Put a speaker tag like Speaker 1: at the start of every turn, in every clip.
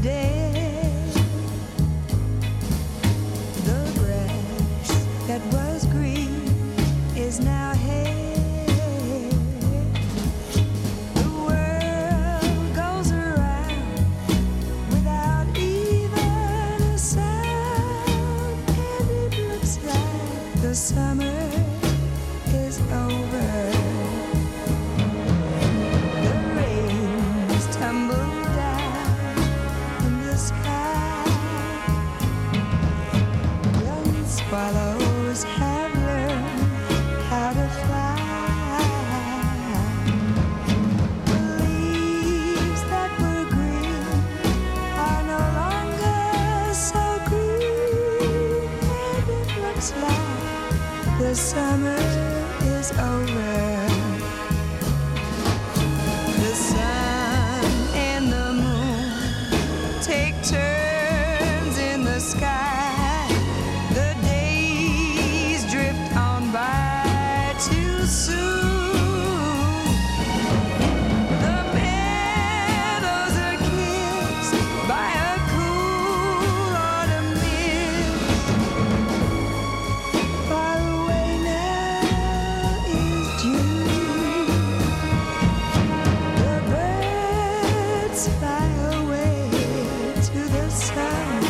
Speaker 1: dead. The grass that was green is now hay. The world goes around without even a sound, and it looks like the summer is over. The rains tumble down in the sky. Young swallows have learned how to fly. The leaves that were green are no longer so green, and it looks like the summer is over. The sun and the moon take turns in the sky. The days drift on by too soon. The meadows are kissed by a cool autumn mist. Far away now is June. The birds fly away to the sun.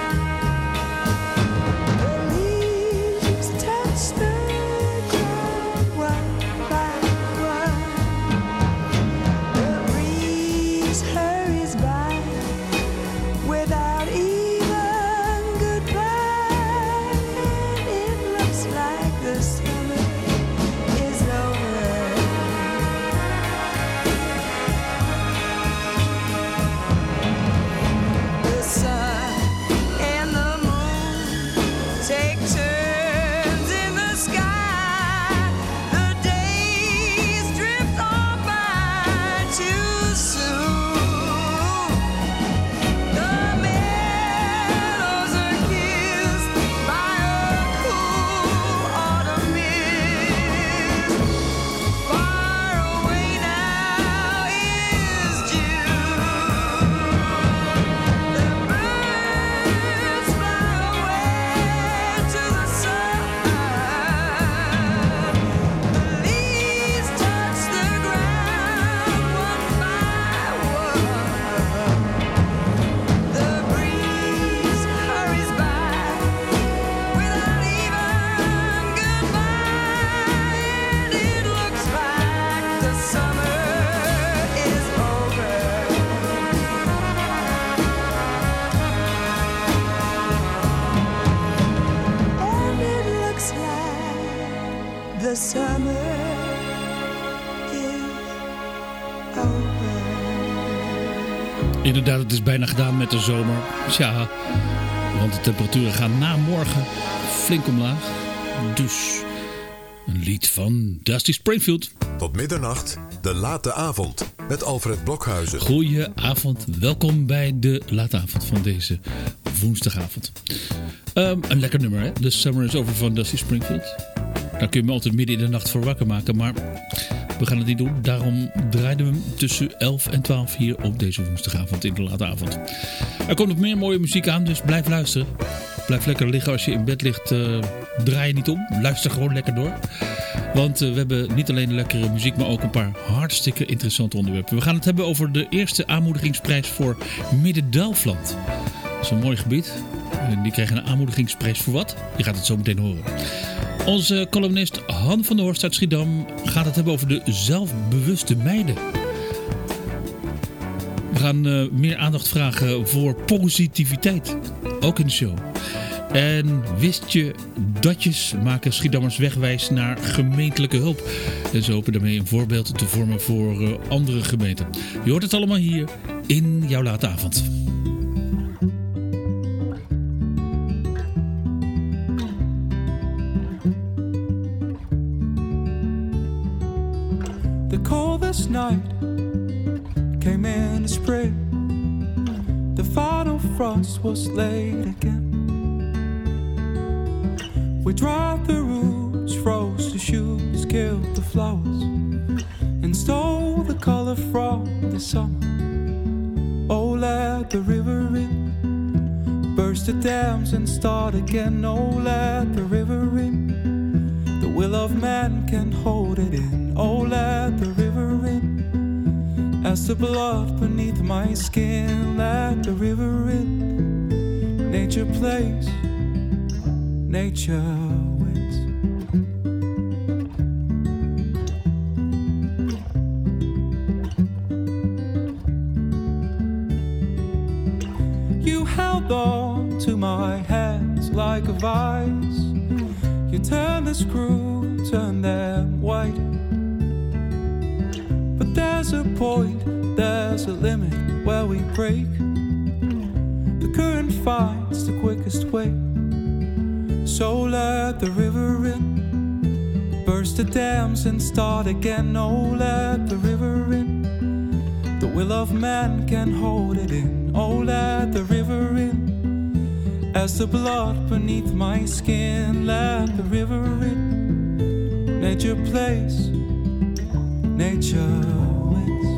Speaker 1: The leaves touch the ground one by one. The breeze hurries by without even goodbye, and it looks like the summer is over. The sun and the moon take turns in the sky. The days drift on by too soon. The meadows are kissed by a cool autumn mist. Far away now is June. The birds fly away to the sun. The leaves touch the ground one by one. The breeze hurries by without even goodbye, and it looks like the summer is over. And it looks like the summer is over.
Speaker 2: Inderdaad, het is bijna gedaan met de zomer. Tja, want de temperaturen gaan na morgen flink omlaag. Dus een lied van Dusty Springfield.
Speaker 3: Tot middernacht, de late avond met Alfred Blokhuizen.
Speaker 2: Goedenavond, welkom bij de late avond van deze woensdagavond. Een lekker nummer, hè? The Summer is Over van Dusty Springfield. Daar kun je me altijd midden in de nacht voor wakker maken, maar we gaan het niet doen. Daarom draaiden we hem tussen 11 en 12 hier op deze woensdagavond in de late avond. Er komt nog meer mooie muziek aan, dus blijf luisteren. Blijf lekker liggen als je in bed ligt. Draai je niet om, luister gewoon lekker door. Want we hebben niet alleen lekkere muziek, maar ook een paar hartstikke interessante onderwerpen. We gaan het hebben over de eerste aanmoedigingsprijs voor Midden-Duifland. Dat is een mooi gebied. En die krijgen een aanmoedigingsprijs voor wat? Je gaat het zo meteen horen. Onze columnist Han van der Horst uit Schiedam gaat het hebben over de zelfbewuste meiden. We gaan meer aandacht vragen voor positiviteit. Ook in de show. En wist je datjes maken Schiedammers wegwijs naar gemeentelijke hulp. En ze hopen daarmee een voorbeeld te vormen voor andere gemeenten. Je hoort het allemaal hier in jouw late avond.
Speaker 4: The coldest night came in the spring. The final frost was late again. We dried the roots, froze the shoots, killed the flowers, and stole the color from the summer. Oh, let let the river in. Burst the dams and start again. Oh, let the river in. The will of man can hold it in. Oh, let the river in. As the blood beneath my skin, let the river in. Nature plays, nature wins. You held on to my hands like a vice. You turned the screw, turned them white. But there's a point, there's a limit where we break. The current finds the quickest way. So let the river in. Burst the dams and start again. Oh, let the river in. The will of man can hold it in. Oh, let the river in. As the blood beneath my skin, let the river in. Nature plays, nature wins.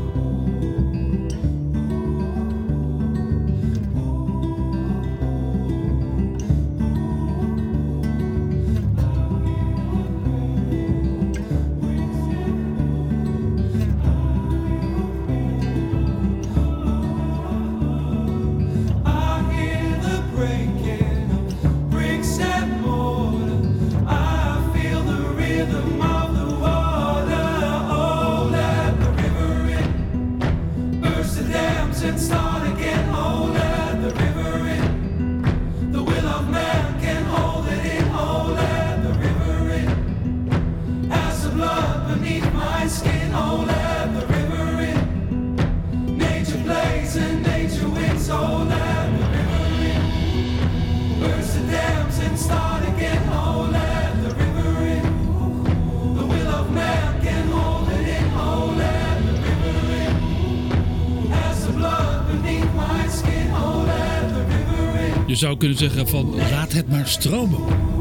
Speaker 2: Je zou kunnen zeggen van laat het maar stromen.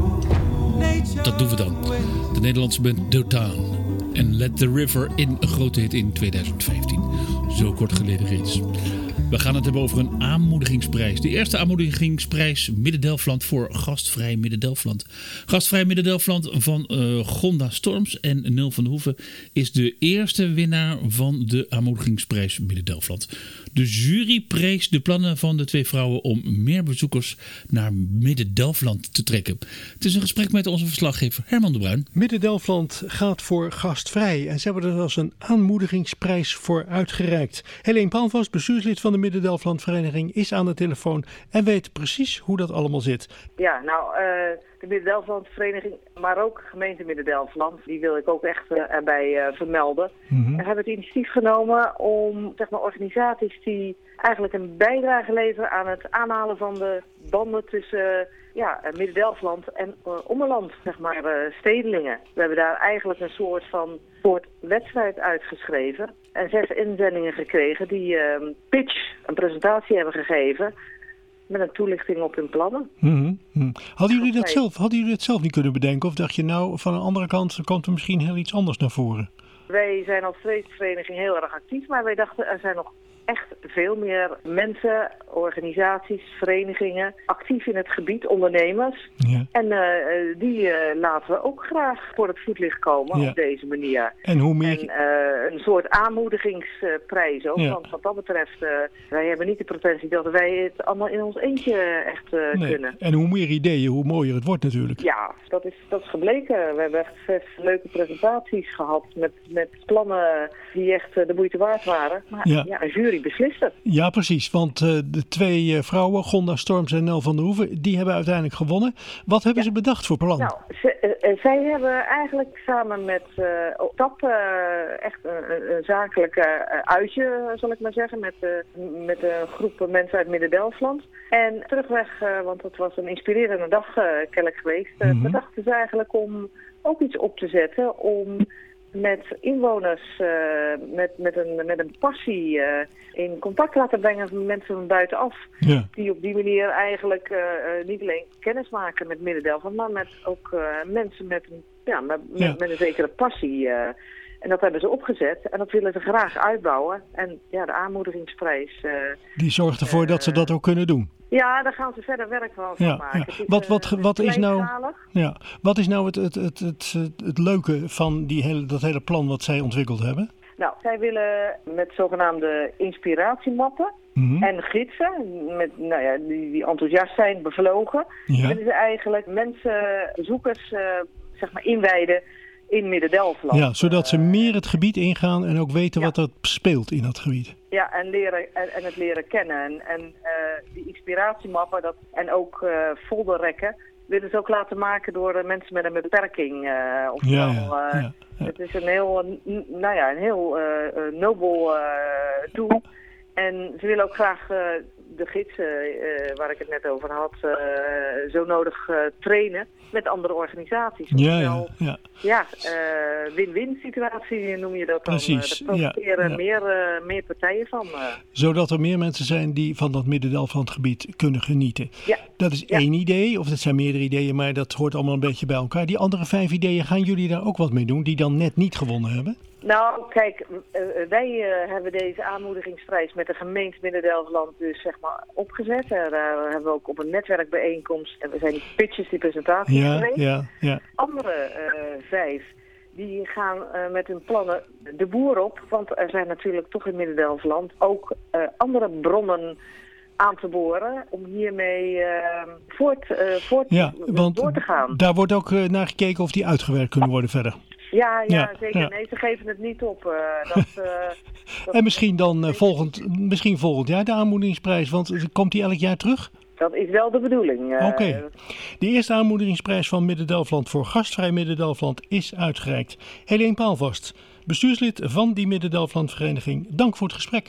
Speaker 2: Dat doen we dan. De Nederlandse band The Town. En Let the River in, een grote hit in 2015. Zo kort geleden reeds. We gaan het hebben over een aanmoedigingsprijs. De eerste aanmoedigingsprijs Midden-Delfland voor Gastvrij Midden-Delfland. Gastvrij Midden-Delfland van Gonda Storms en Nel van der Hoeven is de eerste winnaar van de aanmoedigingsprijs Midden-Delfland. De jury prees de plannen van de twee vrouwen om meer bezoekers naar Midden-Delfland te trekken. Het is een gesprek met onze verslaggever Herman de Bruin.
Speaker 5: Midden-Delfland gaat voor gastvrij en ze hebben er als een aanmoedigingsprijs voor uitgereikt. Helene Palmvast, bestuurslid van de Midden-Delfland Vereniging, is aan de telefoon en weet precies hoe dat allemaal zit.
Speaker 6: Ja, nou, de Midden-Delfland Vereniging, maar ook gemeente Midden-Delfland, die wil ik ook echt erbij vermelden. We hebben het initiatief genomen om, zeg maar, organisaties die eigenlijk een bijdrage leveren aan het aanhalen van de banden tussen Midden-Delfland en Ommeland, zeg maar, stedelingen. We hebben daar eigenlijk een soort wedstrijd uitgeschreven en 6 inzendingen gekregen die een presentatie hebben gegeven met een toelichting op hun plannen.
Speaker 5: Hadden jullie dat zelf niet kunnen bedenken? Of dacht je nou, van een andere kant komt er misschien heel iets anders naar voren?
Speaker 6: Wij zijn als streekvereniging heel erg actief, maar wij dachten er zijn nog echt veel meer mensen, organisaties, verenigingen, actief in het gebied, ondernemers. Ja. En die laten we ook graag voor het voetlicht komen op deze manier.
Speaker 5: En hoe meer...
Speaker 6: een soort aanmoedigingsprijs ook. Ja. Want wat dat betreft, wij hebben niet de pretentie dat wij het allemaal in ons eentje echt kunnen.
Speaker 5: En hoe meer ideeën, hoe mooier het wordt natuurlijk.
Speaker 6: Ja, dat is gebleken. We hebben echt 6 leuke presentaties gehad met plannen die echt de moeite waard waren. Maar een jury beslist het.
Speaker 5: Ja, precies. Want de 2 vrouwen, Gonda Storms en Nel van der Hoeven, die hebben uiteindelijk gewonnen. Wat hebben ze bedacht voor plan?
Speaker 6: Nou, zij hebben eigenlijk samen met OTAP echt een zakelijke uitje, zal ik maar zeggen, met een groep mensen uit Midden-Delfland. En terugweg, want het was een inspirerende dag kennelijk geweest, bedachten ze eigenlijk om ook iets op te zetten om met inwoners met een passie in contact laten brengen met mensen van buitenaf. Ja. Die op die manier eigenlijk niet alleen kennis maken met Midden-Delfland, maar met ook mensen met een zekere passie. En dat hebben ze opgezet en dat willen ze graag uitbouwen. En ja, de aanmoedigingsprijs...
Speaker 5: die zorgt ervoor dat ze dat ook kunnen doen.
Speaker 6: Ja, daar gaan ze verder werk van maken.
Speaker 5: Ja. Wat is nou... Ja, wat is nou het leuke van dat hele plan wat zij ontwikkeld hebben?
Speaker 6: Nou, zij willen met zogenaamde inspiratiemappen en gidsen, die enthousiast zijn, bevlogen, willen ze eigenlijk mensen, bezoekers, inwijden in Midden-Delfland. Ja,
Speaker 5: zodat ze meer het gebied ingaan en ook weten wat er speelt in dat gebied.
Speaker 6: Ja, en het leren kennen. En die inspiratiemappen en ook folderrekken willen ze ook laten maken door mensen met een beperking. Het is een heel nobel doel. En ze willen ook graag de gidsen, waar ik het net over had, zo nodig trainen met andere organisaties. Win-win situatie noem je dat dan.
Speaker 5: Precies.
Speaker 6: Daar profiteren meer partijen van.
Speaker 5: Zodat er meer mensen zijn die van dat Midden-Delfland gebied kunnen genieten. Ja. Dat is één idee, of dat zijn meerdere ideeën, maar dat hoort allemaal een beetje bij elkaar. Die andere 5 ideeën, gaan jullie daar ook wat mee doen, die dan net niet gewonnen hebben?
Speaker 6: Nou, kijk, wij hebben deze aanmoedigingsprijs met de gemeente Midden-Delfland dus opgezet. Daar hebben we ook op een netwerkbijeenkomst, en we zijn die pitches, die presentaties geweest. Ja. Andere 5, die gaan met hun plannen de boer op, want er zijn natuurlijk toch in Midden-Delfland ook andere bronnen aan te boren om hiermee door te gaan.
Speaker 5: Daar wordt ook naar gekeken of die uitgewerkt kunnen worden verder.
Speaker 6: Ja, zeker. Ja. Nee, ze geven het niet op.
Speaker 5: En misschien dan volgend jaar de aanmoedigingsprijs, want komt die elk jaar terug?
Speaker 6: Dat is wel de bedoeling.
Speaker 5: Oké. De eerste aanmoedigingsprijs van Midden-Delfland voor gastvrij Midden-Delfland is uitgereikt. Helene Paalvast, bestuurslid van die Midden-Delfland vereniging. Dank voor het gesprek.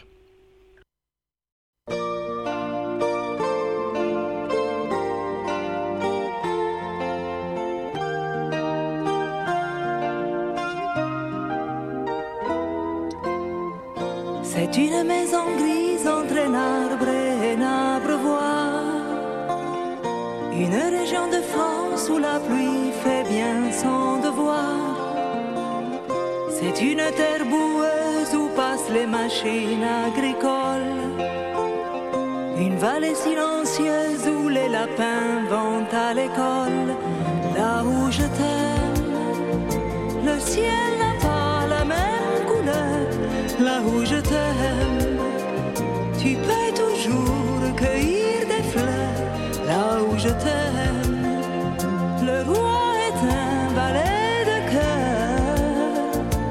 Speaker 1: C'est une maison grise entre un arbre et un abreuvoir. Une région de France où la pluie fait bien son devoir. C'est une terre boueuse où passent les machines agricoles. Une vallée silencieuse où les lapins vont à l'école. Là où je t'aime, le ciel n'a pas la même couleur. Là où je t'aime, tu peux toujours cueillir des fleurs. Là où je t'aime, le roi est un valet de cœur.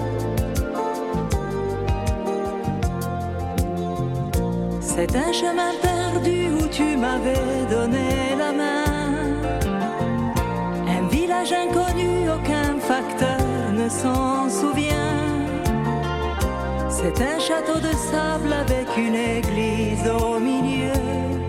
Speaker 1: C'est un chemin perdu où tu m'avais donné la main. Un village inconnu, aucun facteur ne s'en souvient. C'est un château de sable avec une église au milieu,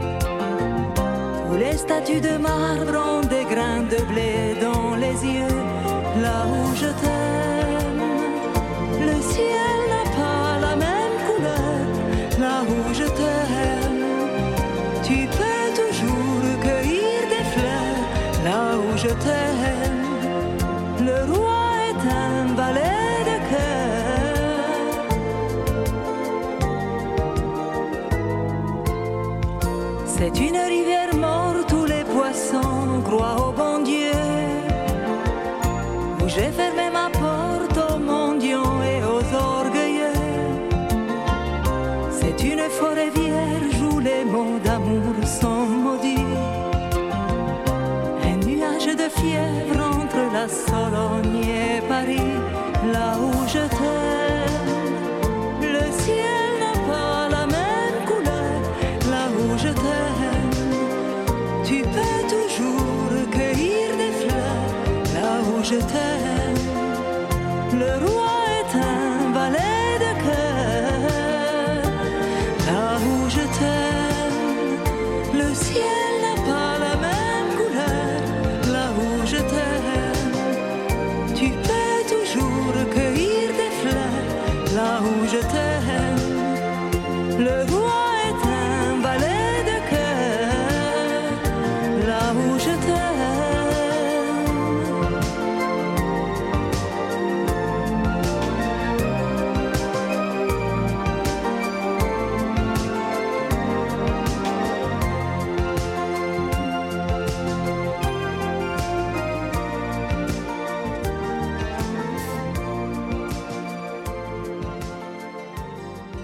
Speaker 1: où les statues de marbre ont des grains de blé dans les yeux. Là où je t'aime, le ciel n'a pas la même couleur. Là où je t'aime, tu peux toujours cueillir des fleurs. Là où je t'aime, le roi est un valet de cœur. C'est une rivière morte où les poissons croient au bon Dieu, où j'ai fermé ma porte aux mendiants et aux orgueilleux. C'est une forêt vierge où les mots d'amour sont maudits. Un nuage de fièvre entre la Sologne et Paris. Là où je t'aime, le ciel n'a pas la même couleur. Là où je t'aime,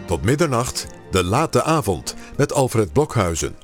Speaker 3: Tot middernacht, de late avond met Alfred Blokhuizen.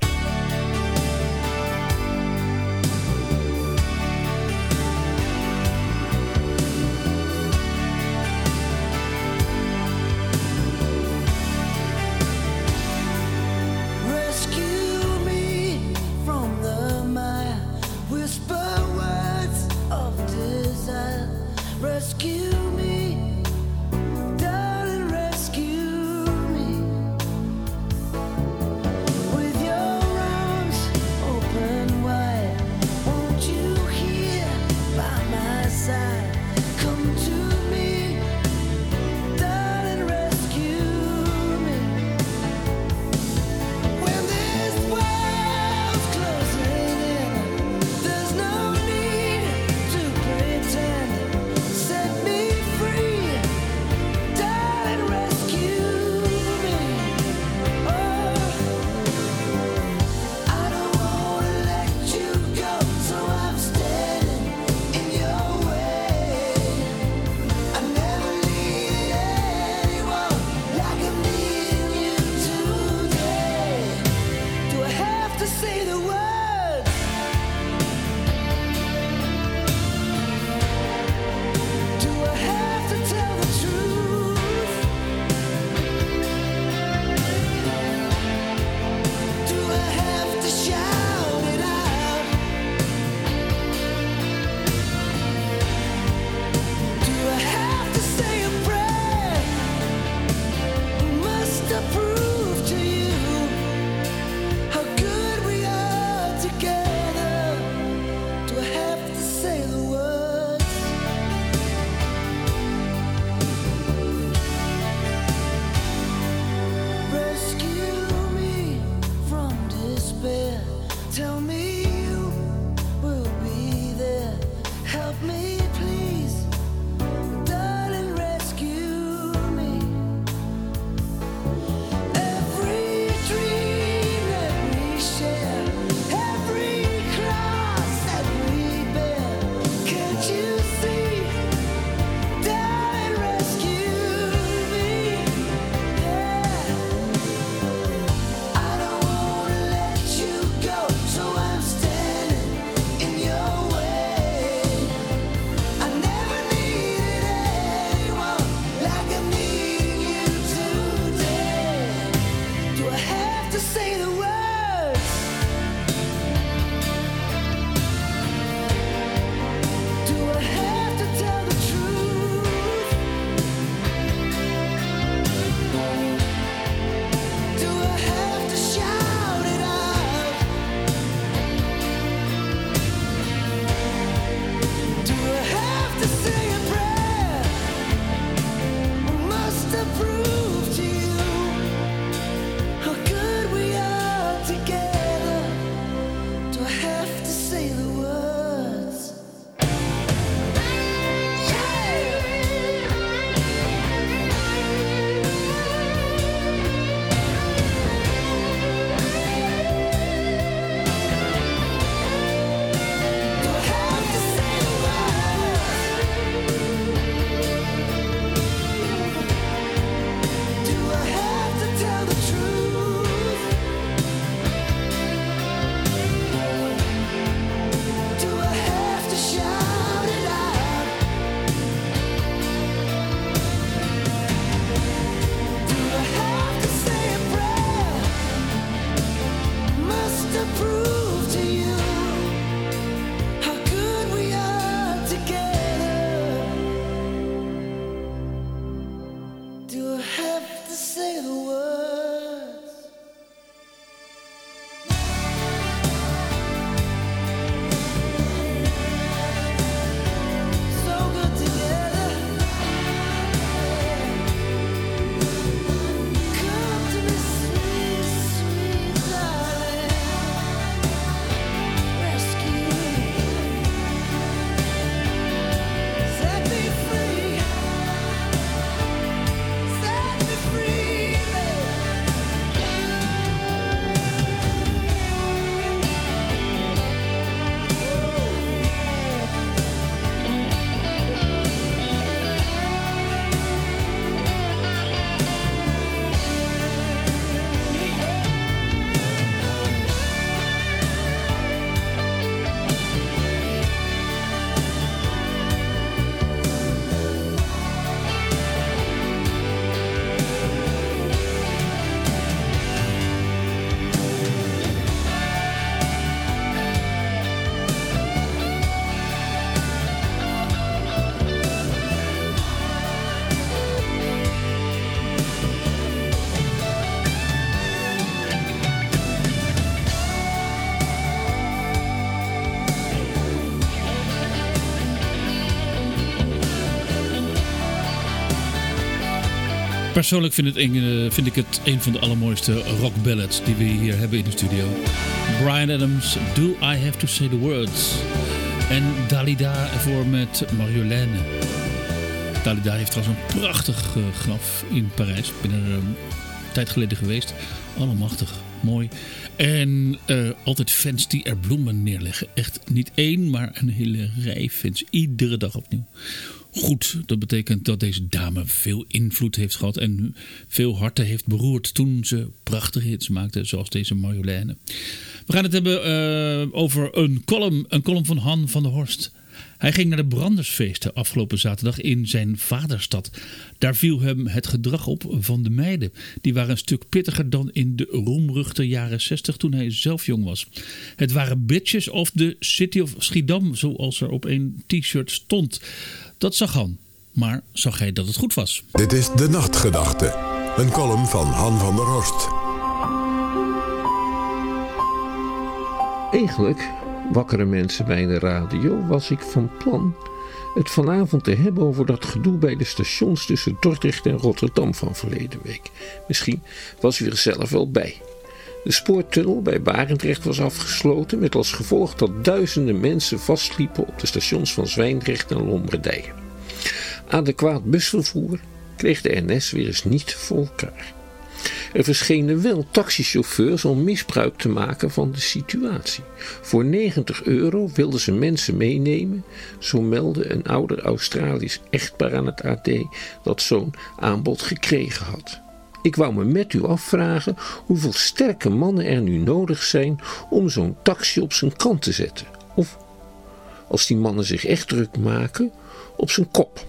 Speaker 2: Persoonlijk vind ik het een van de allermooiste rockballads die we hier hebben in de studio. Bryan Adams, Do I Have To Say The Words. En Dalida ervoor met Marjolaine. Dalida heeft trouwens een prachtig graf in Parijs. Ik ben er een tijd geleden geweest. Allemachtig, mooi. En altijd fans die er bloemen neerleggen. Echt niet één, maar een hele rij fans. Iedere dag opnieuw. Goed, dat betekent dat deze dame veel invloed heeft gehad en veel harten heeft beroerd toen ze prachtige hits maakte, zoals deze Marjolaine. We gaan het hebben over een column van Han van der Horst. Hij ging naar de Brandersfeesten afgelopen zaterdag in zijn vaderstad. Daar viel hem het gedrag op van de meiden. Die waren een stuk pittiger dan in de roemruchte jaren 60 toen hij zelf jong was. Het waren bitches of the city of Schiedam, zoals er op een t-shirt stond. Dat zag Han, maar zag hij dat het goed was?
Speaker 3: Dit is De Nachtgedachte, een column van Han van der Horst.
Speaker 7: Eigenlijk, wakkere mensen bij de radio, was ik van plan het vanavond te hebben over dat gedoe bij de stations tussen Dordrecht en Rotterdam van verleden week. Misschien was u er zelf wel bij. De spoortunnel bij Barendrecht was afgesloten met als gevolg dat duizenden mensen vastliepen op de stations van Zwijndrecht en Lombardije. Adequaat busvervoer kreeg de NS weer eens niet voor elkaar. Er verschenen wel taxichauffeurs om misbruik te maken van de situatie. Voor €90 wilden ze mensen meenemen, zo meldde een ouder Australisch echtpaar aan het AD dat zo'n aanbod gekregen had. Ik wou me met u afvragen hoeveel sterke mannen er nu nodig zijn om zo'n taxi op zijn kant te zetten. Of, als die mannen zich echt druk maken, op zijn kop.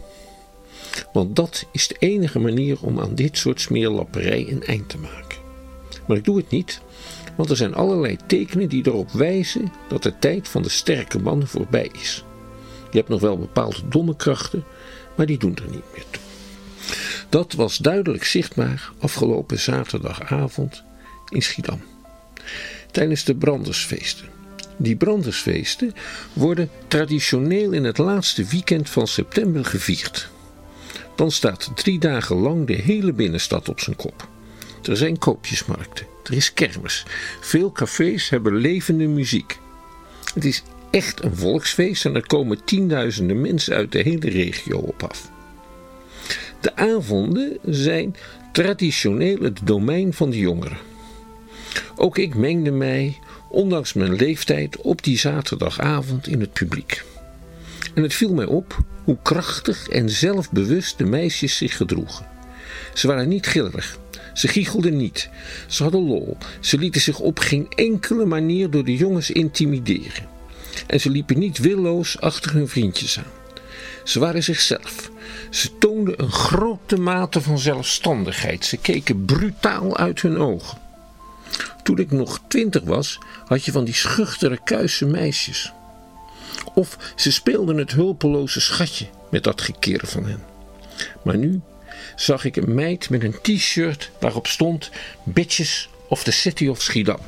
Speaker 7: Want dat is de enige manier om aan dit soort smeerlapperij een eind te maken. Maar ik doe het niet, want er zijn allerlei tekenen die erop wijzen dat de tijd van de sterke mannen voorbij is. Je hebt nog wel bepaalde domme krachten, maar die doen er niet meer toe. Dat was duidelijk zichtbaar afgelopen zaterdagavond in Schiedam. Tijdens de Brandersfeesten. Die Brandersfeesten worden traditioneel in het laatste weekend van september gevierd. Dan staat 3 dagen lang de hele binnenstad op zijn kop. Er zijn koopjesmarkten, er is kermis. Veel cafés hebben levende muziek. Het is echt een volksfeest en er komen tienduizenden mensen uit de hele regio op af. De avonden zijn traditioneel het domein van de jongeren. Ook ik mengde mij, ondanks mijn leeftijd, op die zaterdagavond in het publiek. En het viel mij op hoe krachtig en zelfbewust de meisjes zich gedroegen. Ze waren niet gillerig, ze giechelden niet, ze hadden lol, ze lieten zich op geen enkele manier door de jongens intimideren. En ze liepen niet willoos achter hun vriendjes aan. Ze waren zichzelf. Ze toonden een grote mate van zelfstandigheid. Ze keken brutaal uit hun ogen. Toen ik nog 20 was, had je van die schuchtere kuisse meisjes. Of ze speelden het hulpeloze schatje met dat gekir van hen. Maar nu zag ik een meid met een t-shirt waarop stond Bitches of the City of Schiedam.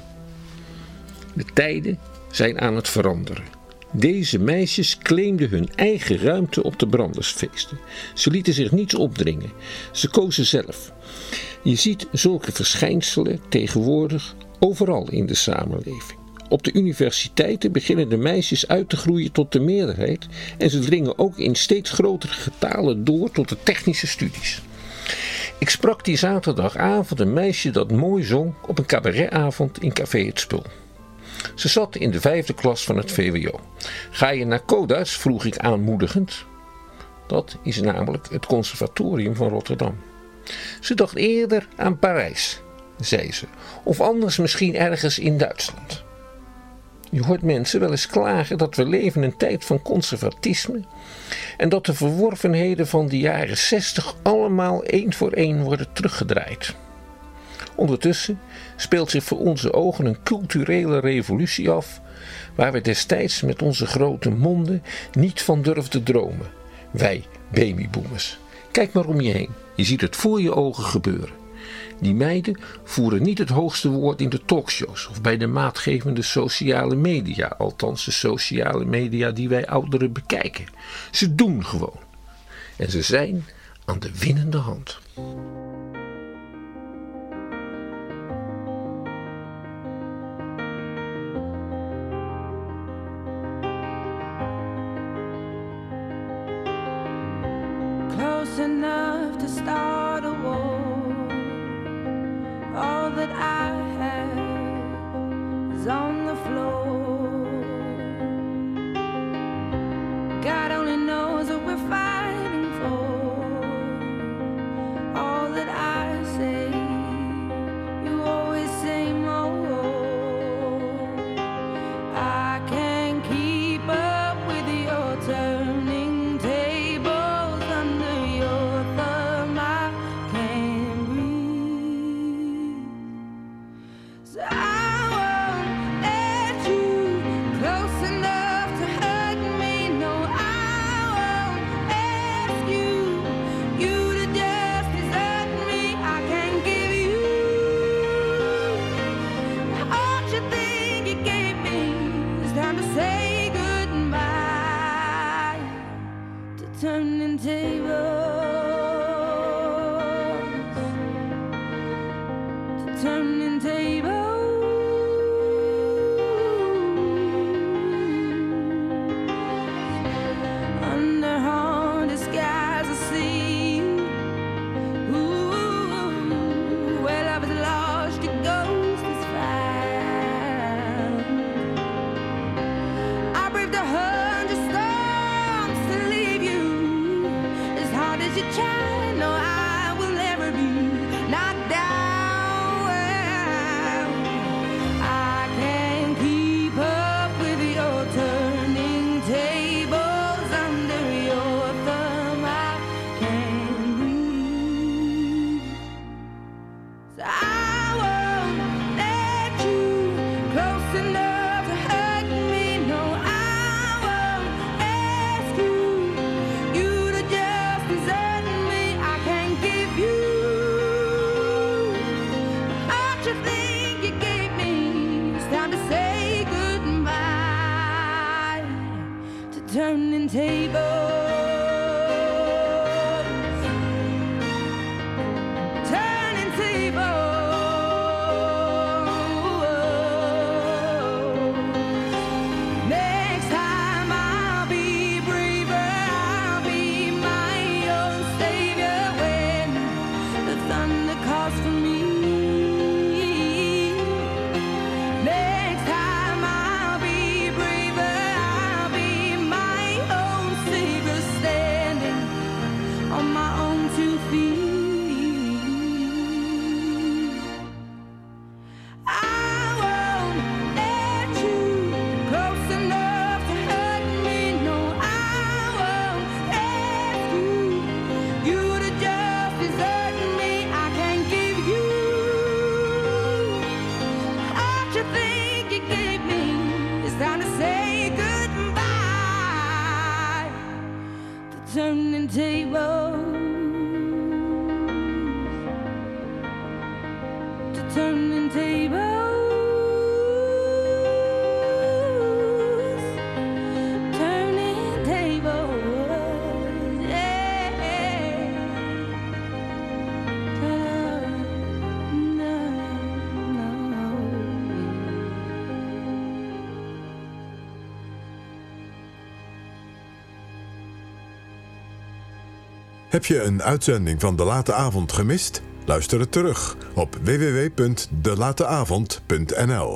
Speaker 7: De tijden zijn aan het veranderen. Deze meisjes claimden hun eigen ruimte op de Brandersfeesten. Ze lieten zich niets opdringen. Ze kozen zelf. Je ziet zulke verschijnselen tegenwoordig overal in de samenleving. Op de universiteiten beginnen de meisjes uit te groeien tot de meerderheid en ze dringen ook in steeds grotere getalen door tot de technische studies. Ik sprak die zaterdagavond een meisje dat mooi zong op een cabaretavond in Café Het Spul. Ze zat in de 5e klas van het VWO. Ga je naar Codas? Vroeg ik aanmoedigend. Dat is namelijk het conservatorium van Rotterdam. Ze dacht eerder aan Parijs, zei ze. Of anders misschien ergens in Duitsland. Je hoort mensen wel eens klagen dat we leven in een tijd van conservatisme en dat de verworvenheden van de jaren 60 allemaal 1 voor 1 worden teruggedraaid. Ondertussen speelt zich voor onze ogen een culturele revolutie af waar we destijds met onze grote monden niet van durfden dromen. Wij babyboomers. Kijk maar om je heen. Je ziet het voor je ogen gebeuren. Die meiden voeren niet het hoogste woord in de talkshows of bij de maatgevende sociale media, althans de sociale media die wij ouderen bekijken. Ze doen gewoon. En ze zijn aan de winnende hand.
Speaker 1: that I have is on the floor. God only knows what we're fighting for. All that I say, you always say more. I can't keep up with your turning tables under your thumb. I can't breathe. So I won't let you close enough to hurt me. No, I won't ask you to just desert me. I can't give you all you think you gave me. It's time to say goodbye to turning tables, to turning tables. Under haunted skies I see you. Ooh, where love is lost, your ghost is found. I braved 100 storms to leave you. As hard as you try, no, I will never be knocked down. I can't keep up with your turning tables under your thumb. I can't breathe. So I won't let you close enough to hurt me. No, I won't ask you to just desert me. I can't give you all you think you gave me. It's time to say goodbye to turning tables. Turning tables. Next time I'll be braver. I'll be my own savior when the thunder calls for me. Next time I'll be braver. I'll be my own savior, standing on my own 2 feet. I won't let you close enough to hurt me. No, I won't ask you to just desert me. I can't give you all you think you gave me. It's time to say goodbye to turning tables, to turning tables, turning tables, yeah. No.
Speaker 3: Heb je een uitzending van De Late Avond gemist? Luister het terug op www.delateavond.nl.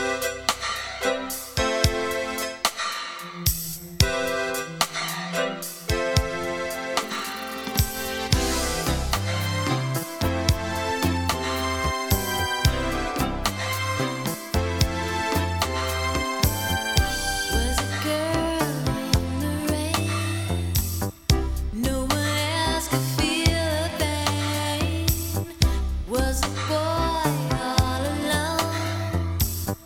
Speaker 8: Was a girl in the rain. No one else could feel the pain. Was a boy all alone.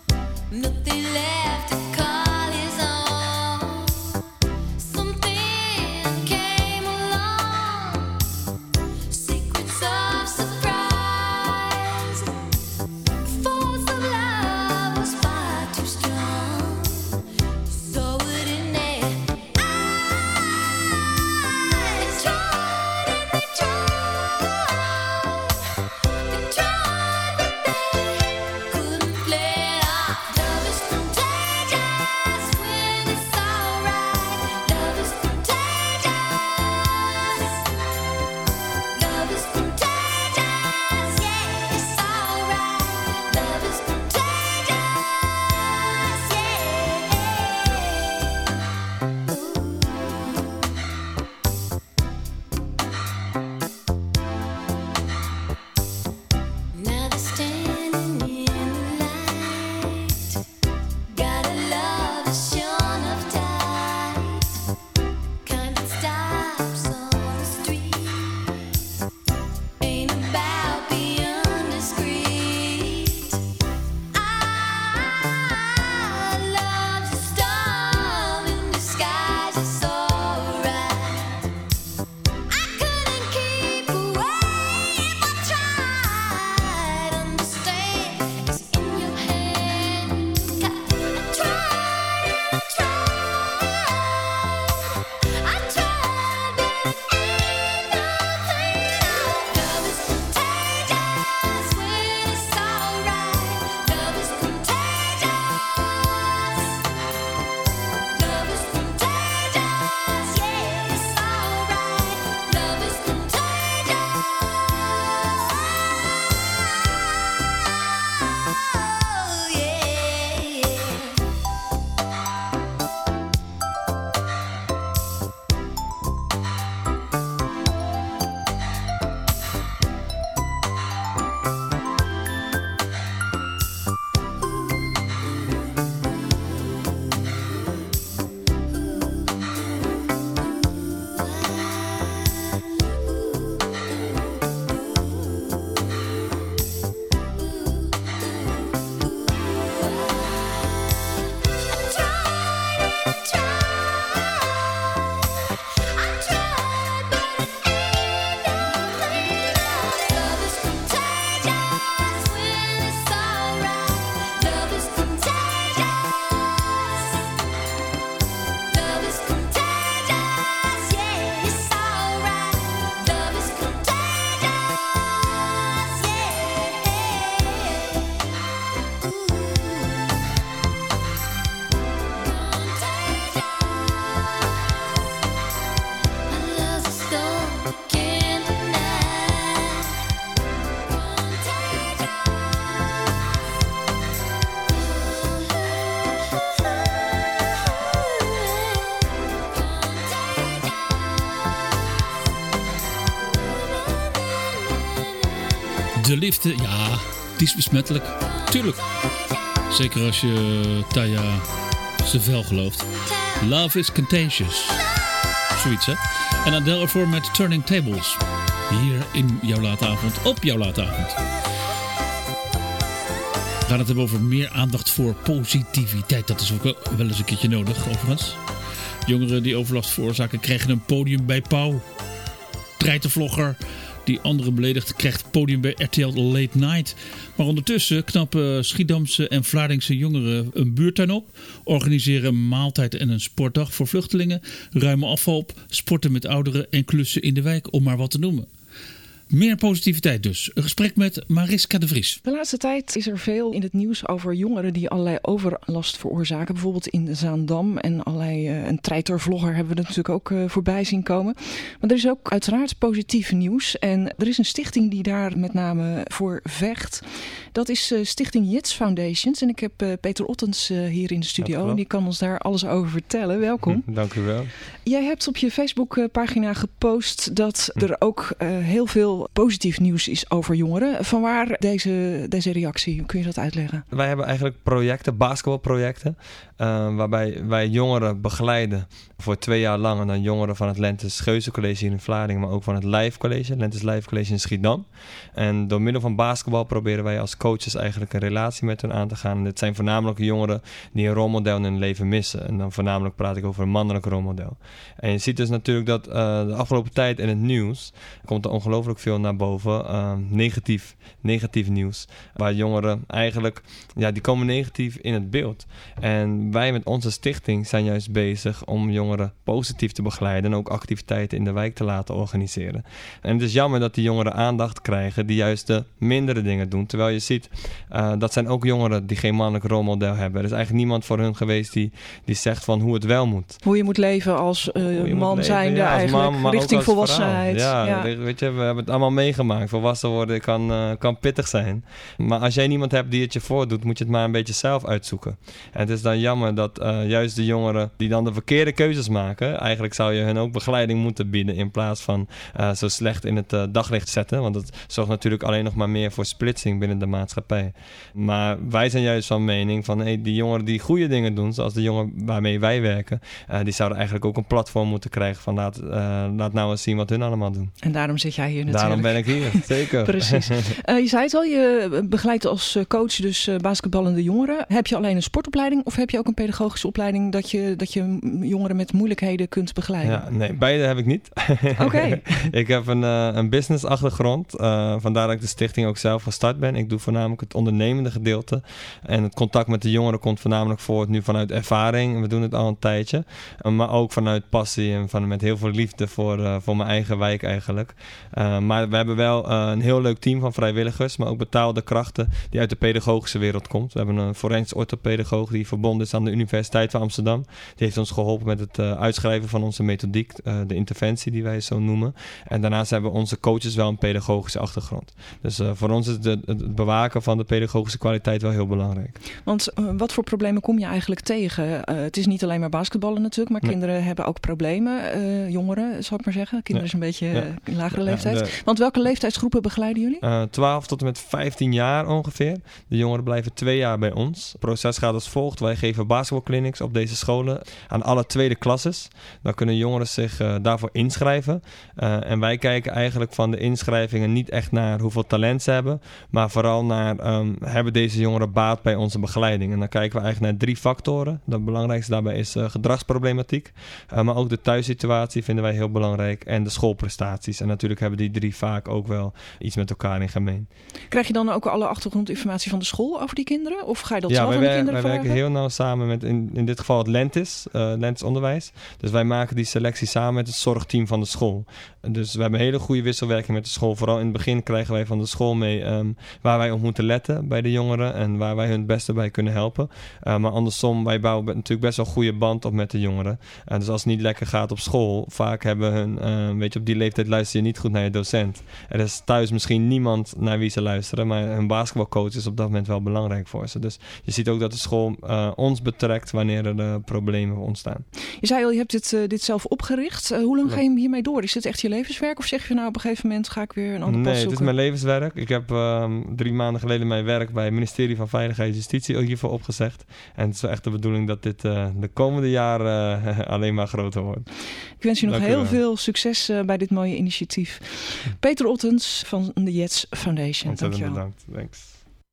Speaker 2: liefde, ja, die is besmettelijk. Tuurlijk. Zeker als je Taya Sevel gelooft. Love is contagious. Zoiets, hè? En Adele ervoor met Turning Tables. Hier in jouw late avond, op jouw late avond. We gaan het hebben over meer aandacht voor positiviteit. Dat is ook wel eens een keertje nodig, overigens. Jongeren die overlast veroorzaken krijgen een podium bij Pauw. Treitenvlogger die anderen beledigt krijgt podium bij RTL Late Night. Maar ondertussen knappen Schiedamse en Vlaardingse jongeren een buurtuin op. Organiseren een maaltijd en een sportdag voor vluchtelingen. Ruimen afval op, sporten met ouderen en klussen in de wijk, om maar wat te noemen. Meer positiviteit dus. Een gesprek met Mariska de Vries.
Speaker 9: De laatste tijd is er veel in het nieuws over jongeren die allerlei overlast veroorzaken. Bijvoorbeeld in Zaandam en een treitervlogger hebben we er natuurlijk ook voorbij zien komen. Maar er is ook uiteraard positief nieuws. En er is een stichting die daar met name voor vecht. Dat is Stichting Jits Foundations. En ik heb Peter Ottens hier in de studio. En die kan ons daar alles over vertellen. Welkom.
Speaker 10: Dank u wel.
Speaker 9: Jij hebt op je Facebookpagina gepost dat er ook heel veel positief nieuws is over jongeren. Vanwaar deze reactie? Kun je dat uitleggen?
Speaker 10: Wij hebben eigenlijk projecten, basketbalprojecten, waarbij wij jongeren begeleiden voor 2 jaar lang. En dan jongeren van het Lentes Geuzencollege hier in Vlaardingen, maar ook van het Live College, Lentes Live College in Schiedam. En door middel van basketbal proberen wij als coaches eigenlijk een relatie met hen aan te gaan. En dit zijn voornamelijk jongeren die een rolmodel in hun leven missen. En dan voornamelijk praat ik over een mannelijk rolmodel. En je ziet dus natuurlijk dat de afgelopen tijd in het nieuws komt er ongelooflijk veel naar boven. Negatief nieuws. Waar jongeren eigenlijk, die komen negatief in het beeld. En wij met onze stichting zijn juist bezig om jongeren positief te begeleiden. En ook activiteiten in de wijk te laten organiseren. En het is jammer dat die jongeren aandacht krijgen die juist de mindere dingen doen. Terwijl je ziet, dat zijn ook jongeren die geen mannelijk rolmodel hebben. Er is eigenlijk niemand voor hun geweest die zegt van hoe het wel wel hoe
Speaker 9: je moet leven als man zijnde eigenlijk, man, richting volwassenheid.
Speaker 10: Weet je, we hebben het allemaal meegemaakt. Volwassen worden kan pittig zijn. Maar als jij niemand hebt die het je voordoet, moet je het maar een beetje zelf uitzoeken. En het is dan jammer dat juist de jongeren die dan de verkeerde keuzes maken, eigenlijk zou je hun ook begeleiding moeten bieden in plaats van zo slecht in het daglicht zetten. Want dat zorgt natuurlijk alleen nog maar meer voor splitsing binnen de maatschappij. Maar wij zijn juist van mening van die jongeren die goede dingen doen, zoals de jongeren waarmee wij werken, die zouden eigenlijk ook een platform moeten krijgen van laat nou eens zien wat hun allemaal doen.
Speaker 9: En daarom zit jij hier natuurlijk.
Speaker 10: Daarom ben ik hier, zeker.
Speaker 9: Precies. Je zei het al, je begeleidt als coach dus basketballende jongeren. Heb je alleen een sportopleiding of heb je ook een pedagogische opleiding dat je jongeren met moeilijkheden kunt begeleiden?
Speaker 10: Ja, nee, beide heb ik niet.
Speaker 9: Oké.
Speaker 10: Ik heb een business achtergrond. Vandaar dat ik de stichting ook zelf gestart ben. Ik doe voornamelijk het ondernemende gedeelte. En het contact met de jongeren komt voornamelijk voort nu vanuit ervaring. We doen het al een tijdje. Maar ook vanuit passie en met heel veel liefde voor mijn eigen wijk eigenlijk. Maar we hebben wel een heel leuk team van vrijwilligers, maar ook betaalde krachten die uit de pedagogische wereld komt. We hebben een forensisch orthopedagoog die verbonden is aan de Universiteit van Amsterdam. Die heeft ons geholpen met het uitschrijven van onze methodiek, de interventie die wij zo noemen. En daarnaast hebben onze coaches wel een pedagogische achtergrond. Dus voor ons is het bewaken van de pedagogische kwaliteit wel heel belangrijk.
Speaker 9: Want wat voor problemen kom je eigenlijk tegen? Het is niet alleen maar basketballen natuurlijk, maar kinderen hebben ook problemen. Jongeren, zal ik maar zeggen. Kinderen is een beetje lagere leeftijd. Want welke leeftijdsgroepen begeleiden jullie?
Speaker 10: 12 tot en met 15 jaar ongeveer. De jongeren blijven 2 jaar bij ons. Het proces gaat als volgt. Wij geven basketbalclinics op deze scholen aan alle tweede klasses. Dan kunnen jongeren zich daarvoor inschrijven. En wij kijken eigenlijk van de inschrijvingen niet echt naar hoeveel talent ze hebben, maar vooral naar hebben deze jongeren baat bij onze begeleiding. En dan kijken we eigenlijk naar 3 factoren. De belangrijkste daarbij is gedragsproblematiek. Maar ook de thuissituatie vinden wij heel belangrijk. En de schoolprestaties. En natuurlijk hebben die 3 vaak ook wel iets met elkaar in gemeen.
Speaker 9: Krijg je dan ook alle achtergrondinformatie van de school over die kinderen? Of ga je dat zelf aan de kinderen vragen?
Speaker 10: Wij werken heel nauw samen met in dit geval het Lentes onderwijs. Dus wij maken die selectie samen met het zorgteam van de school. Dus we hebben een hele goede wisselwerking met de school. Vooral in het begin krijgen wij van de school mee waar wij op moeten letten bij de jongeren en waar wij hun het beste bij kunnen helpen. Maar andersom, wij bouwen natuurlijk best wel een goede band op met de jongeren. Dus als het niet lekker gaat op school, vaak hebben hun, op die leeftijd luister je niet goed naar je docent. bekend. Er is thuis misschien niemand naar wie ze luisteren, maar een basketbalcoach is op dat moment wel belangrijk voor ze. Dus je ziet ook dat de school ons betrekt wanneer er problemen ontstaan.
Speaker 9: Je zei al, je hebt dit zelf opgericht. Hoe lang ga je hiermee door? Is dit echt je levenswerk? Of zeg je nou op een gegeven moment ga ik weer een ander pad zoeken?
Speaker 10: Nee, het is mijn levenswerk. Ik heb 3 maanden geleden mijn werk bij het ministerie van Veiligheid en Justitie hiervoor opgezegd. En het is echt de bedoeling dat dit de komende jaren alleen maar groter wordt.
Speaker 9: Ik wens je nog heel veel succes bij dit mooie initiatief. Peter Ottens van de Jets Foundation.
Speaker 10: Ontzettend
Speaker 9: Dankjewel.
Speaker 10: bedankt. Thanks.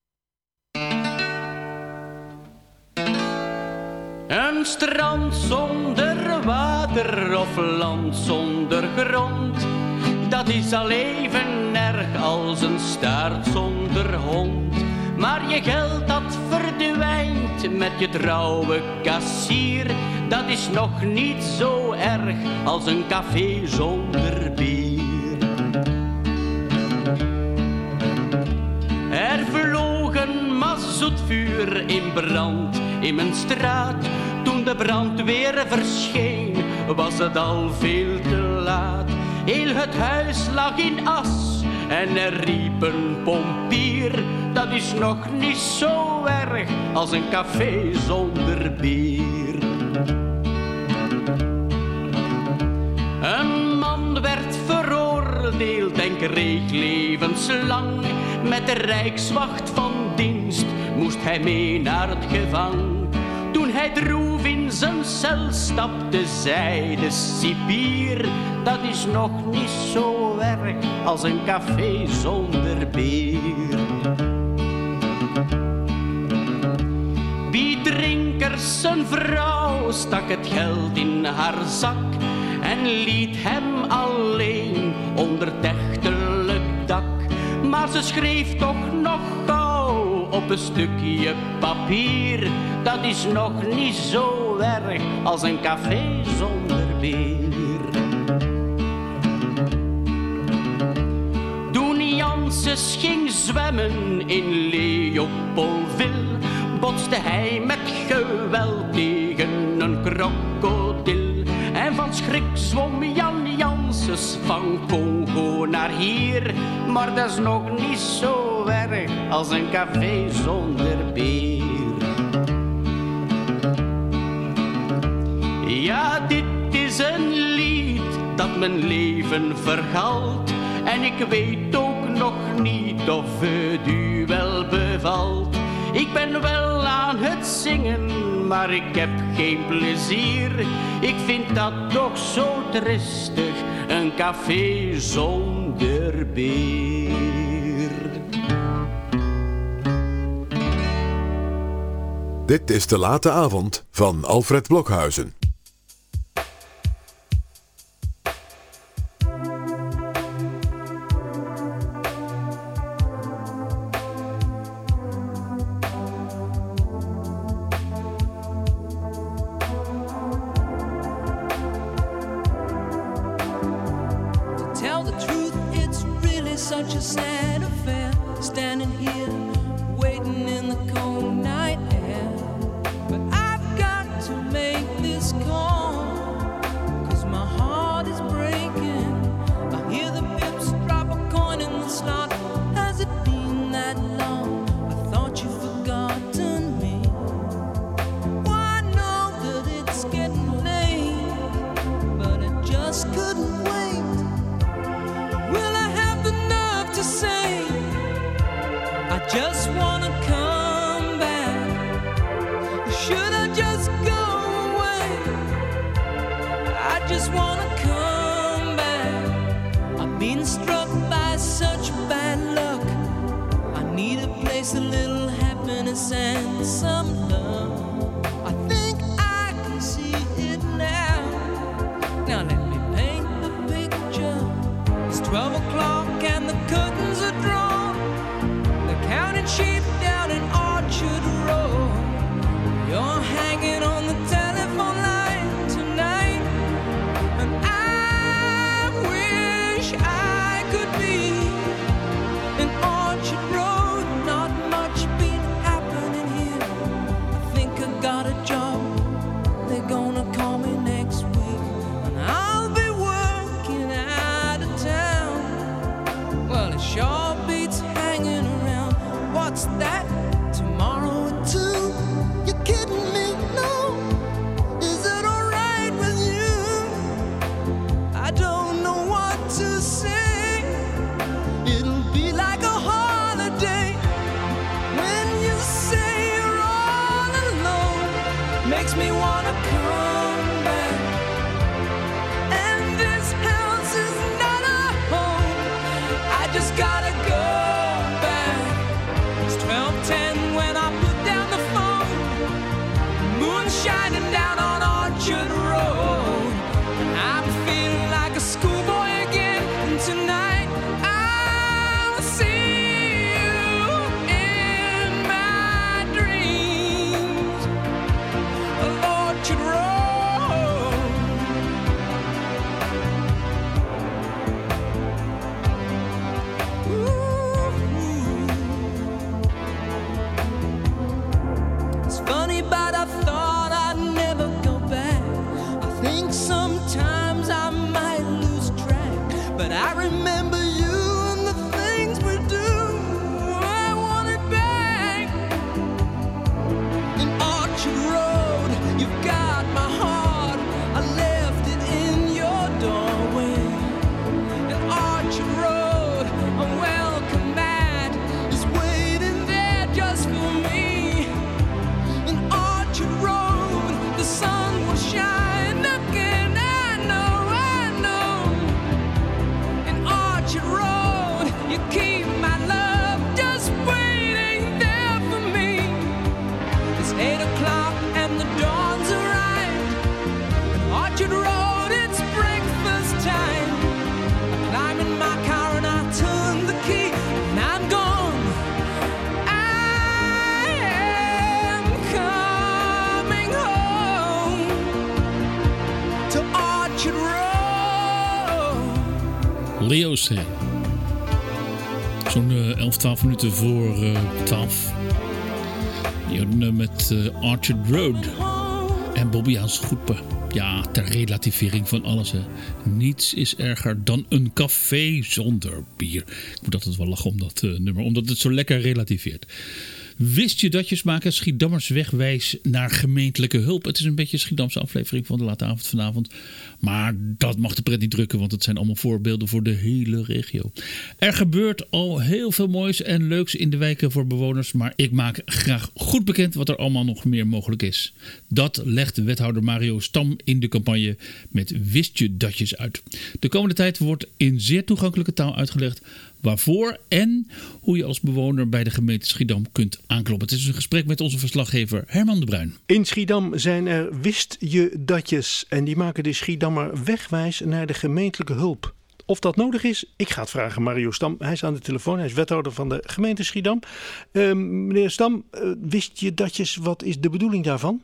Speaker 11: Een strand zonder water of land zonder grond, dat is al even erg als een staart zonder hond. Maar je geld dat verdwijnt met je trouwe kassier, dat is nog niet zo erg als een café zonder bier. Er vloog een mazoetvuur in brand in mijn straat. Toen de brandweer verscheen, was het al veel te laat. Heel het huis lag in as en er riep een pompier. Dat is nog niet zo erg als een café zonder bier. Een man werd veroordeeld en kreeg levenslang. Met de Rijkswacht van dienst moest hij mee naar het gevang. Toen hij droef in zijn cel stapte, zei de cipier: dat is nog niet zo erg als een café zonder bier. Biedrinkers zijn vrouw stak het geld in haar zak en liet hem alleen onder het echtelijk dak. Maar ze schreef toch nog gauw op een stukje papier: dat is nog niet zo erg als een café zonder bier. Toen Janssens ging zwemmen in Leopoldville, botste hij met geweld tegen een krokodil. En van schrik zwom Jan Janssens van Congo naar hier. Maar dat is nog niet zo erg als een café zonder bier. Ja, dit is een lied dat mijn leven vergalt. En ik weet ook nog niet of het u wel bevalt. Ik ben wel aan het zingen, maar ik heb geen plezier. Ik vind dat toch zo tristig, een café zonder bier.
Speaker 3: Dit is De Late Avond van Alfred Blokhuizen.
Speaker 1: Such a sad affair, standing here, waiting in the cold night air. But I've got to make this call, 'cause my heart is breaking. I hear the pips drop a coin in the slot. Has it been that long? I thought you'd forgotten me. Well, I know that it's getting late, but I just couldn't wait. Will I have the nerve to say I just wanna come back? Should I just go away? I just wanna come back. I've been struck by such bad luck. I need a place, a little happiness and some love. I think I can see it now. Now let me paint the picture. It's 12 o'clock and the curtains are drawn. They're counting sheep down in Orchard Road. You're hanging on the telephone line tonight, and I wish I could be in Orchard Road. Not much been happening here. I think I got a job. They're gonna call me next week, and I'll be working out of town. makes me wanna come back. And this house is not a home. I just gotta go back. It's 12:10 when I put down the phone. Moon shining down on Orchard Road. I'm feeling like a schoolboy again. And tonight I'll see you in my dreams of Orchard Road. It's funny, but I thought I'd never go back. I think sometimes I might lose track, but I remember you and the things we do. I want it back. In Orchard Road, you've got my heart. I left it in your doorway. In Orchard Road, a welcome mat is waiting there just for me. In Orchard Road, the sun will shine again. I know. In Orchard Road, you keep my love just waiting there for me. It's 8 o'clock and the dawn's arrived. In Orchard Road, it's breakfast time. I climb in my car and I turn the key and I'm gone. I am coming home to Orchard Road.
Speaker 2: Leo C. Zo'n 11, 12 minuten voor 12. Hier met Orchard Road. En Bobbejaans Groepen. Ja, ter relativering van alles. Hè. Niets is erger dan een café zonder bier. Ik moet altijd wel lachen om dat nummer. Omdat het zo lekker relativeert. Wist je dat je maken Schiedammers wegwijs naar gemeentelijke hulp? Het is een beetje een Schiedamse aflevering van de late avond vanavond. Maar dat mag de pret niet drukken, want het zijn allemaal voorbeelden voor de hele regio. Er gebeurt al heel veel moois en leuks in de wijken voor bewoners. Maar ik maak graag goed bekend wat er allemaal nog meer mogelijk is. Dat legt wethouder Mario Stam in de campagne met Wist je datjes uit. De komende tijd wordt in zeer toegankelijke taal uitgelegd waarvoor en hoe je als bewoner bij de gemeente Schiedam kunt aankloppen. Het is een gesprek met onze verslaggever Herman de Bruin.
Speaker 5: In Schiedam zijn er Wist je datjes en die maken de Schiedammer wegwijs naar de gemeentelijke hulp. Of dat nodig is, ik ga het vragen Mario Stam. Hij is aan de telefoon, hij is wethouder van de gemeente Schiedam. Meneer Stam, Wist je datjes, wat is de bedoeling daarvan?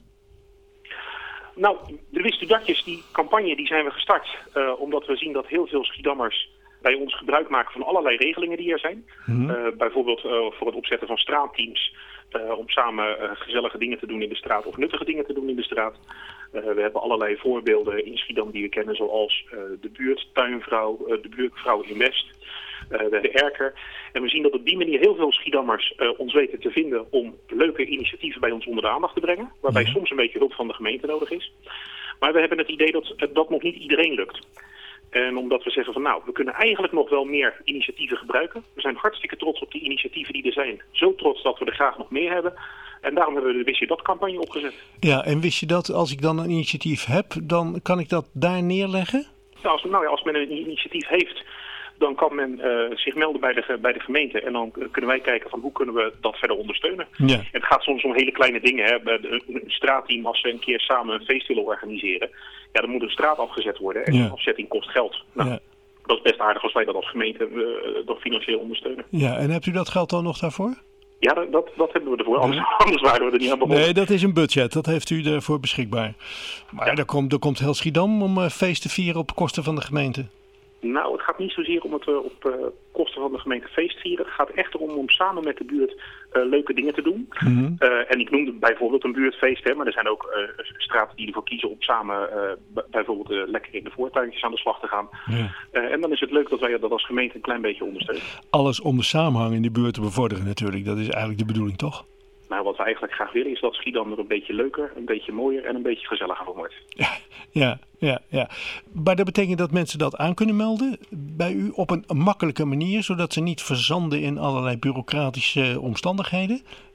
Speaker 12: Nou, de Wist je datjes, die campagne die zijn we gestart omdat we zien dat heel veel Schiedammers bij ons gebruik maken van allerlei regelingen die er zijn. Bijvoorbeeld voor het opzetten van straatteams. Om samen gezellige dingen te doen in de straat of nuttige dingen te doen in de straat. We hebben allerlei voorbeelden in Schiedam die we kennen, zoals de buurttuinvrouw, de buurtvrouw in West, de Erker. En we zien dat op die manier heel veel Schiedammers ons weten te vinden om leuke initiatieven bij ons onder de aandacht te brengen. Waarbij soms een beetje hulp van de gemeente nodig is. Maar we hebben het idee dat nog niet iedereen lukt. En omdat we zeggen van nou, we kunnen eigenlijk nog wel meer initiatieven gebruiken. We zijn hartstikke trots op die initiatieven die er zijn. Zo trots dat we er graag nog meer hebben. En daarom hebben we de Wist je dat campagne opgezet. Ja, en wist je dat als ik dan een initiatief heb, dan kan ik dat daar neerleggen? Als men een initiatief heeft, dan kan men zich melden bij de gemeente. En dan kunnen wij kijken van hoe kunnen we dat verder ondersteunen. Ja. Het gaat soms om hele kleine dingen. Hè. Een straatteam, als we een keer samen een feest willen organiseren, ja, dan moet een straat afgezet worden. En de afzetting kost geld. Nou, dat is best aardig als wij dat als gemeente nog financieel ondersteunen. Ja, en hebt u dat geld dan nog daarvoor? Ja, dat hebben we ervoor. Anders waren we er niet aan begonnen. Nee, dat is een budget. Dat heeft u ervoor beschikbaar. Maar er komt heel Schiedam om feest te vieren op kosten van de gemeente. Nou, het gaat niet zozeer om het op kosten van de gemeente feest vieren. Het gaat echt erom om samen met de buurt leuke dingen te doen. Mm-hmm. En ik noemde bijvoorbeeld een buurtfeest, hè, maar er zijn ook straten die ervoor kiezen om samen bijvoorbeeld lekker in de voortuintjes aan de slag te gaan. Ja. En dan is het leuk dat wij dat als gemeente een klein beetje ondersteunen. Alles om de samenhang in de buurt te bevorderen natuurlijk. Dat is eigenlijk de bedoeling, toch? Nou, wat we eigenlijk graag willen is dat Schiedam er een beetje leuker, een beetje mooier en een beetje gezelliger van wordt. Ja. Maar dat betekent dat mensen dat aan kunnen melden bij u op een makkelijke manier, zodat ze niet verzanden in allerlei bureaucratische omstandigheden.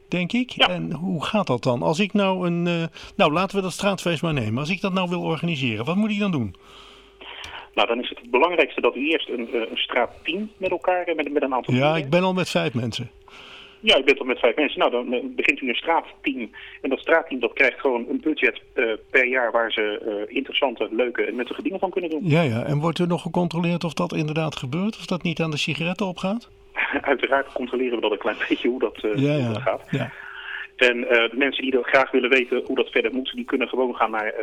Speaker 5: denk ik.
Speaker 12: Ja.
Speaker 5: En hoe gaat dat dan? Als ik nou laten we dat straatfeest maar nemen. Als ik dat nou wil organiseren, wat moet ik dan doen?
Speaker 12: Nou, dan is het belangrijkste dat u eerst een straatteam met elkaar, met een aantal...
Speaker 5: Ja, ik ben al met 5 mensen.
Speaker 12: Ja, u bent al met 5 mensen. Nou, dan begint u een straatteam. En dat straatteam dat krijgt gewoon een budget per jaar waar ze interessante, leuke en nuttige dingen van kunnen doen.
Speaker 5: Ja. En wordt er nog gecontroleerd of dat inderdaad gebeurt? Of dat niet aan de sigaretten opgaat?
Speaker 12: Uiteraard controleren we dat een klein beetje hoe dat gaat.
Speaker 5: Ja.
Speaker 12: En de mensen die er graag willen weten hoe dat verder moet, die kunnen gewoon gaan naar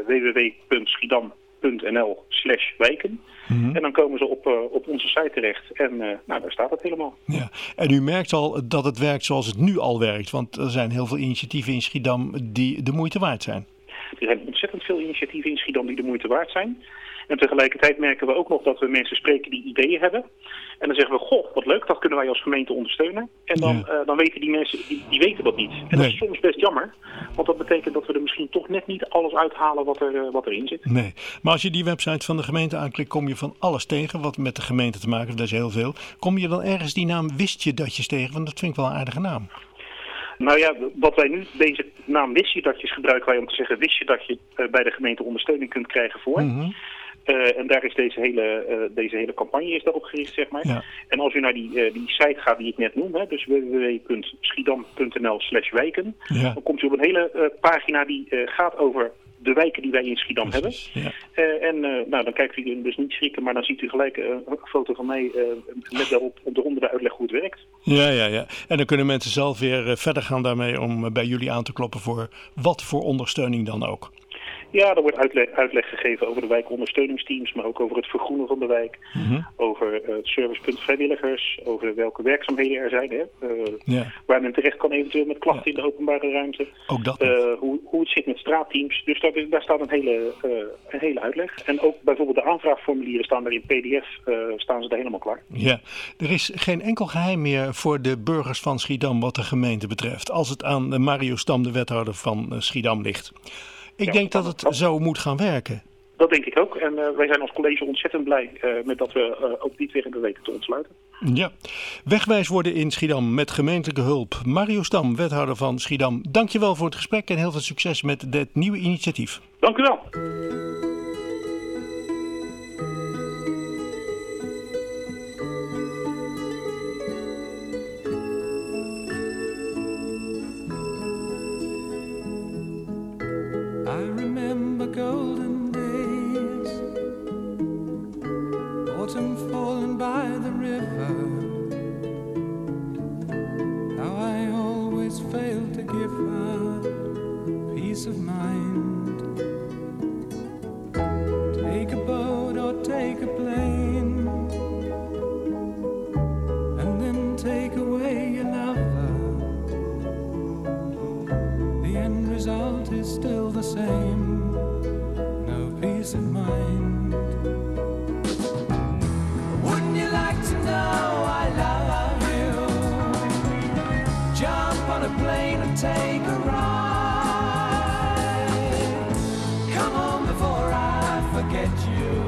Speaker 12: www.schiedam.nl/wijken.
Speaker 5: Mm-hmm.
Speaker 12: En dan komen ze op onze site terecht. En daar staat het helemaal.
Speaker 5: Ja. En u merkt al dat het werkt zoals het nu al werkt. Want er zijn heel veel initiatieven in Schiedam die de moeite waard zijn.
Speaker 12: Er zijn ontzettend veel initiatieven in Schiedam die de moeite waard zijn. En tegelijkertijd merken we ook nog dat we mensen spreken die ideeën hebben. En dan zeggen we, goh, wat leuk, dat kunnen wij als gemeente ondersteunen. En dan weten die mensen, die weten dat niet. En dat is soms best jammer. Want dat betekent dat we er misschien toch net niet alles uithalen wat erin zit.
Speaker 5: Nee, maar als je die website van de gemeente aanklikt, kom je van alles tegen wat met de gemeente te maken heeft. Dat is heel veel. Kom je dan ergens die naam Wist je datjes tegen? Want dat vind ik wel een aardige naam.
Speaker 12: Nou ja, wat wij nu, deze naam Wist je datjes gebruiken wij om te zeggen, wist je dat je bij de gemeente ondersteuning kunt krijgen voor.
Speaker 5: Mm-hmm.
Speaker 12: En daar is deze hele campagne is daarop gericht, zeg maar. Ja. En als u naar die site gaat die ik net noem, dus www.schiedam.nl/wijken, dan komt u op een hele pagina die gaat over de wijken die wij in Schiedam hebben. Ja. Dan kijkt u dus niet schrikken, maar dan ziet u gelijk een foto van mij met daarop onder de uitleg hoe het werkt.
Speaker 5: Ja. En dan kunnen mensen zelf weer verder gaan daarmee om bij jullie aan te kloppen voor wat voor ondersteuning dan ook.
Speaker 12: Ja, er wordt uitleg gegeven over de wijkondersteuningsteams, maar ook over het vergroenen van de wijk. Mm-hmm. Over het servicepunt vrijwilligers, over welke werkzaamheden er zijn. Waar men terecht kan eventueel met klachten in de openbare ruimte.
Speaker 5: Ook dat
Speaker 12: hoe het zit met straatteams. Dus daar staat een hele uitleg. En ook bijvoorbeeld de aanvraagformulieren staan er in PDF, staan ze er helemaal klaar.
Speaker 5: Ja, er is geen enkel geheim meer voor de burgers van Schiedam wat de gemeente betreft. Als het aan Mario Stam, de wethouder van Schiedam, ligt. Ik denk dat het zo moet gaan werken.
Speaker 12: Dat denk ik ook. En wij zijn als college ontzettend blij met dat we ook dit weer in de weken te ontsluiten.
Speaker 5: Ja. Wegwijs worden in Schiedam met gemeentelijke hulp. Mario Stam, wethouder van Schiedam. Dankjewel voor het gesprek en heel veel succes met dit nieuwe initiatief.
Speaker 12: Dank u wel.
Speaker 4: I remember golden days, autumn falling by the river. How I always failed to give her peace of mind. Take a boat or take a plane, and then take away your lover. The end result is still the same, no peace of mind. Wouldn't you like to know I love you? Jump on a plane and take a ride. Come on before I forget you,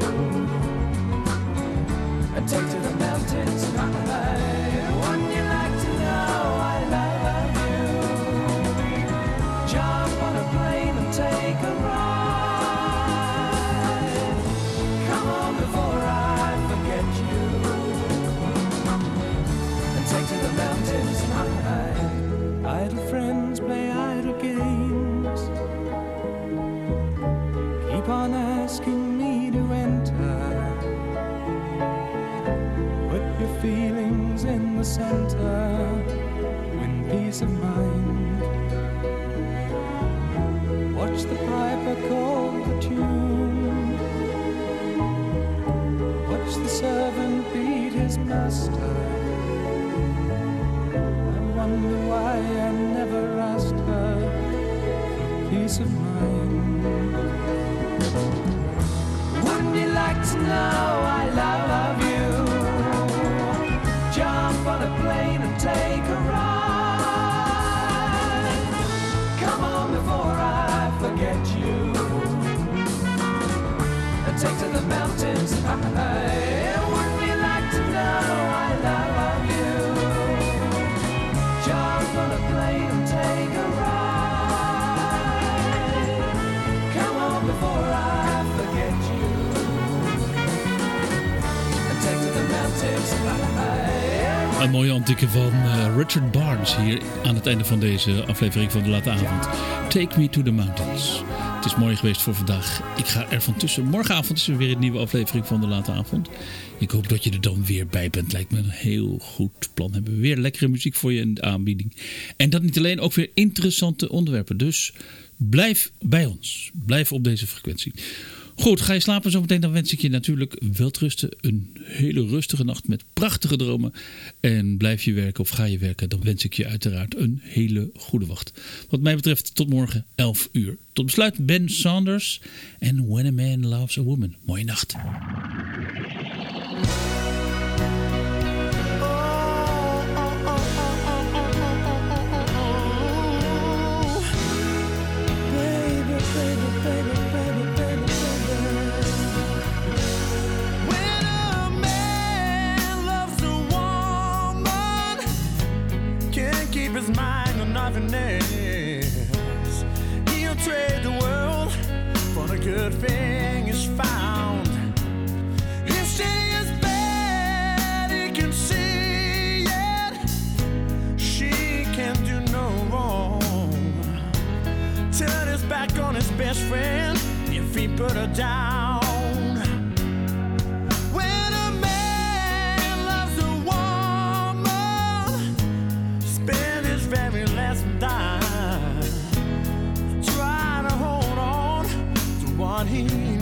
Speaker 4: and take to the mountains and hide. Wouldn't you like to know I love you? Jump on a plane and take a ride. Come on before I forget you, and take to the mountains and hide. Idle friends play idle games, keep on asking me to enter. Put your feelings in the center, win peace of mind. Watch the piper call the tune, watch the servant beat his master. I wonder why I never asked her for peace of mind. Wouldn't you like to know I love you? Jump on a plane and take a ride. Come on before I forget you, and take to the mountains high. Wouldn't you like to know I love you? Jump on a plane and take
Speaker 2: Een mooie antieke van Richard Barnes hier aan het einde van deze aflevering van de Late Avond. Take Me to the Mountains. Het is mooi geweest voor vandaag. Ik ga er van tussen. Morgenavond is er weer een nieuwe aflevering van de Late Avond. Ik hoop dat je er dan weer bij bent. Lijkt me een heel goed plan. Hebben we weer lekkere muziek voor je in de aanbieding. En dat niet alleen, ook weer interessante onderwerpen. Dus blijf bij ons. Blijf op deze frequentie. Goed, ga je slapen zometeen, dan wens ik je natuurlijk welterusten. Een hele rustige nacht met prachtige dromen. En blijf je werken of ga je werken, dan wens ik je uiteraard een hele goede wacht. Wat mij betreft tot morgen 11 uur. Tot besluit Ben Saunders en When a Man Loves a Woman. Mooie nacht.
Speaker 13: His mind on nothing else. He'll trade the world for the good thing is found. If she is bad, he can see it. She can do no wrong. Turn his back on his best friend if he put her down. Very last dime, try to hold on to what he